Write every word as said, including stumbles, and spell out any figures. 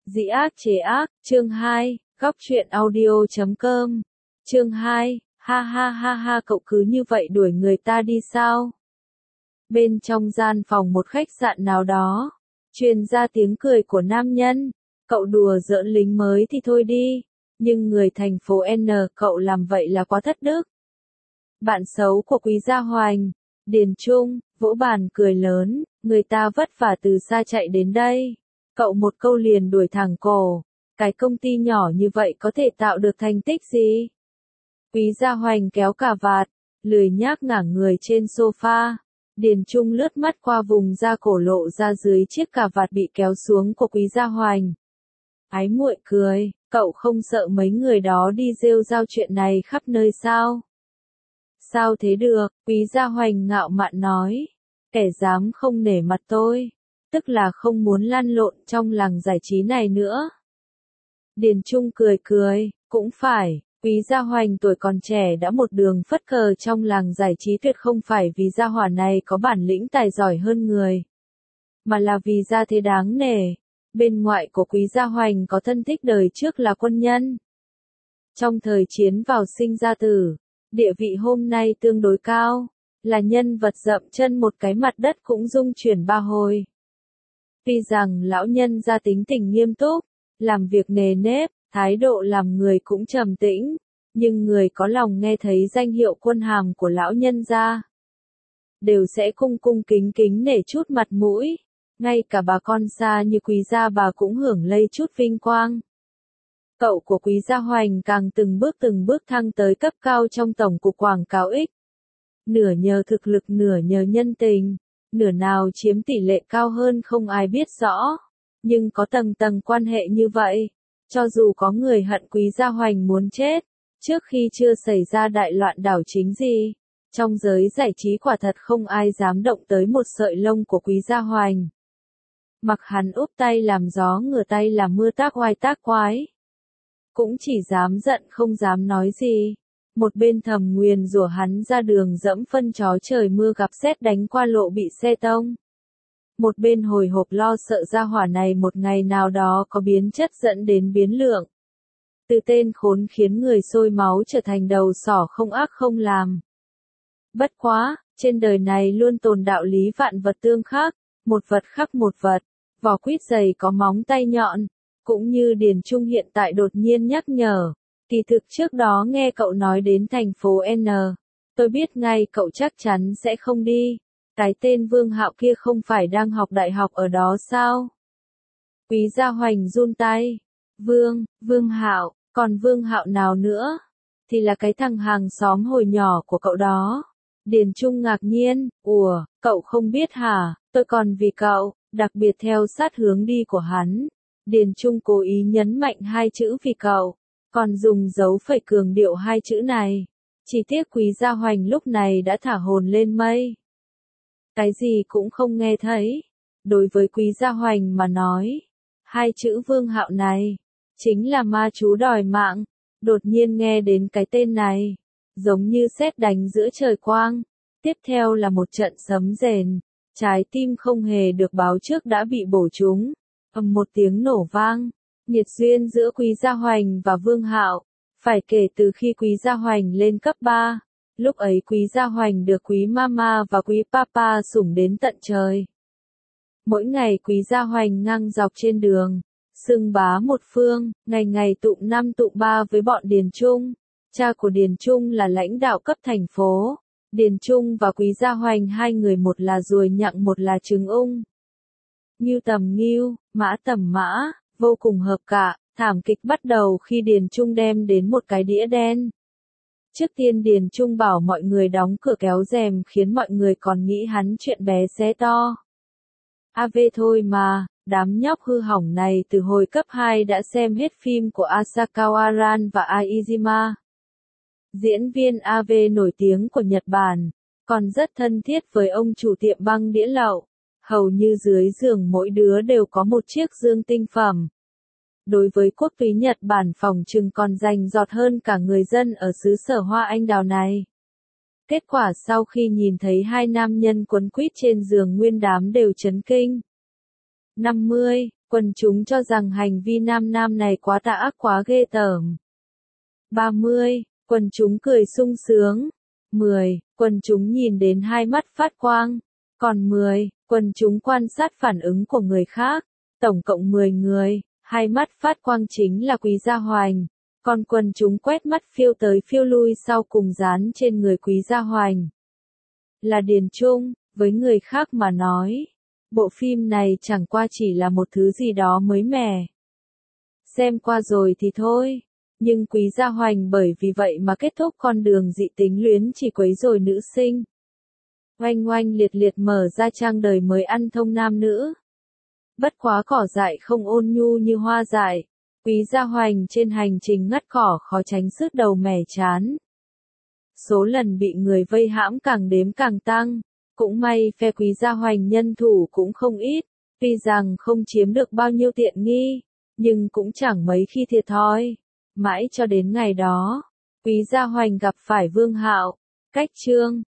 Dĩ ác chế ác, chương hai, góc truyện audio chấm com. Chương hai, ha ha ha ha cậu cứ như vậy đuổi người ta đi sao? Bên trong gian phòng một khách sạn nào đó, truyền ra tiếng cười của nam nhân. Cậu đùa giỡn lính mới thì thôi đi, nhưng người thành phố N cậu làm vậy là quá thất đức. Bạn xấu của Quý Gia Hoành, Điền Trung, vỗ bàn cười lớn, người ta vất vả từ xa chạy đến đây. Cậu một câu liền đuổi thẳng cổ, cái công ty nhỏ như vậy có thể tạo được thành tích gì? Quý Gia Hoành kéo cà vạt, lười nhác ngả người trên sofa. Điền Trung lướt mắt qua vùng da cổ lộ ra dưới chiếc cà vạt bị kéo xuống của Quý Gia Hoành. Ái muội cười, cậu không sợ mấy người đó đi rêu rao chuyện này khắp nơi sao? Sao thế được, Quý Gia Hoành ngạo mạn nói. Kẻ dám không nể mặt tôi, tức là không muốn lăn lộn trong làng giải trí này nữa. Điền Trung cười cười, cũng phải, Quý Gia Hoành tuổi còn trẻ đã một đường phất cờ trong làng giải trí tuyệt không phải vì gia hỏa này có bản lĩnh tài giỏi hơn người, mà là vì gia thế đáng nể. Bên ngoại của Quý Gia Hoành có thân thích đời trước là quân nhân. Trong thời chiến vào sinh ra tử, địa vị hôm nay tương đối cao, là nhân vật dậm chân một cái mặt đất cũng rung chuyển ba hồi. Tuy rằng lão nhân gia tính tình nghiêm túc, làm việc nề nếp, thái độ làm người cũng trầm tĩnh, nhưng người có lòng nghe thấy danh hiệu quân hàm của lão nhân gia, đều sẽ cung cung kính kính nể chút mặt mũi. Ngay cả bà con xa như Quý Gia bà cũng hưởng lây chút vinh quang. Cậu của Quý Gia Hoành càng từng bước từng bước thăng tới cấp cao trong tổng cục quảng cáo X. Nửa nhờ thực lực nửa nhờ nhân tình, nửa nào chiếm tỷ lệ cao hơn không ai biết rõ. Nhưng có tầng tầng quan hệ như vậy, cho dù có người hận Quý Gia Hoành muốn chết, trước khi chưa xảy ra đại loạn đảo chính gì, trong giới giải trí quả thật không ai dám động tới một sợi lông của Quý Gia Hoành. Mặc hắn úp tay làm gió ngửa tay làm mưa tác oai tác quái, cũng chỉ dám giận không dám nói gì. Một bên thầm nguyền rủa hắn ra đường dẫm phân chó trời mưa gặp sét đánh qua lộ bị xe tông. Một bên hồi hộp lo sợ gia hỏa này một ngày nào đó có biến chất dẫn đến biến lượng. Từ tên khốn khiến người sôi máu trở thành đầu sỏ không ác không làm. Bất quá, trên đời này luôn tồn đạo lý vạn vật tương khắc, một vật khắc một vật, vỏ quýt dày có móng tay nhọn, cũng như Điền Trung hiện tại đột nhiên nhắc nhở. Kỳ thực trước đó nghe cậu nói đến thành phố N, tôi biết ngay cậu chắc chắn sẽ không đi. Cái tên Vương Hạo kia không phải đang học đại học ở đó sao? Quý Gia Hoành run tay. Vương, Vương Hạo, còn Vương Hạo nào nữa? Thì là cái thằng hàng xóm hồi nhỏ của cậu đó. Điền Trung ngạc nhiên, ủa, cậu không biết hả? Tôi còn vì cậu, đặc biệt theo sát hướng đi của hắn. Điền Trung cố ý nhấn mạnh hai chữ vì cậu, còn dùng dấu phẩy cường điệu hai chữ này. Chỉ tiếc Quý Gia Hoành lúc này đã thả hồn lên mây. Cái gì cũng không nghe thấy. Đối với Quý Gia Hoành mà nói, hai chữ Vương Hạo này, chính là ma chú đòi mạng. Đột nhiên nghe đến cái tên này, giống như sét đánh giữa trời quang. Tiếp theo là một trận sấm rền, trái tim không hề được báo trước đã bị bổ trúng. Ầm một tiếng nổ vang, nhiệt duyên giữa Quý Gia Hoành và Vương Hạo, phải kể từ khi Quý Gia Hoành lên cấp ba. Lúc ấy Quý Gia Hoành được Quý Mama và Quý Papa sủng đến tận trời. Mỗi ngày Quý Gia Hoành ngang dọc trên đường, xưng bá một phương, ngày ngày tụng năm tụng ba với bọn Điền Trung. Cha của Điền Trung là lãnh đạo cấp thành phố. Điền Trung và Quý Gia Hoành hai người một là ruồi nhặng một là trứng ung. Ngưu tầm ngưu, mã tầm mã, vô cùng hợp cả. Thảm kịch bắt đầu khi Điền Trung đem đến một cái đĩa đen. Trước tiên Điền Trung bảo mọi người đóng cửa kéo rèm khiến mọi người còn nghĩ hắn chuyện bé xé to. a vê thôi mà, đám nhóc hư hỏng này từ hồi cấp hai đã xem hết phim của Asakawa Ran và Aizima. Diễn viên a vê nổi tiếng của Nhật Bản, còn rất thân thiết với ông chủ tiệm băng đĩa lậu. Hầu như dưới giường mỗi đứa đều có một chiếc dương tinh phẩm. Đối với quốc túy Nhật Bản phòng trừng còn rành rọt hơn cả người dân ở xứ sở hoa anh đào này. Kết quả sau khi nhìn thấy hai nam nhân quấn quýt trên giường nguyên đám đều chấn kinh. năm mươi. Quần chúng cho rằng hành vi nam nam này quá tà ác quá ghê tởm. ba mươi. Quần chúng cười sung sướng. mười. Quần chúng nhìn đến hai mắt phát quang. Còn mười. Quần chúng quan sát phản ứng của người khác. Tổng cộng mười người, hai mắt phát quang chính là Quý Gia Hoành. Còn quần chúng quét mắt phiêu tới phiêu lui sau cùng dán trên người Quý Gia Hoành là Điền Trung. Với người khác mà nói, bộ phim này chẳng qua chỉ là một thứ gì đó mới mẻ. Xem qua rồi thì thôi. Nhưng Quý Gia Hoành bởi vì vậy mà kết thúc con đường dị tính luyến chỉ quấy rối nữ sinh. Oanh oanh liệt liệt mở ra trang đời mới ăn thông nam nữ. Bất quá cỏ dại không ôn nhu như hoa dại. Quý Gia Hoành trên hành trình ngắt cỏ khó tránh sứt đầu mẻ chán. Số lần bị người vây hãm càng đếm càng tăng. Cũng may phe Quý Gia Hoành nhân thủ cũng không ít. Tuy rằng không chiếm được bao nhiêu tiện nghi, nhưng cũng chẳng mấy khi thiệt thòi. Mãi cho đến ngày đó, Quý Gia Hoành gặp phải Vương Hạo. Cách chương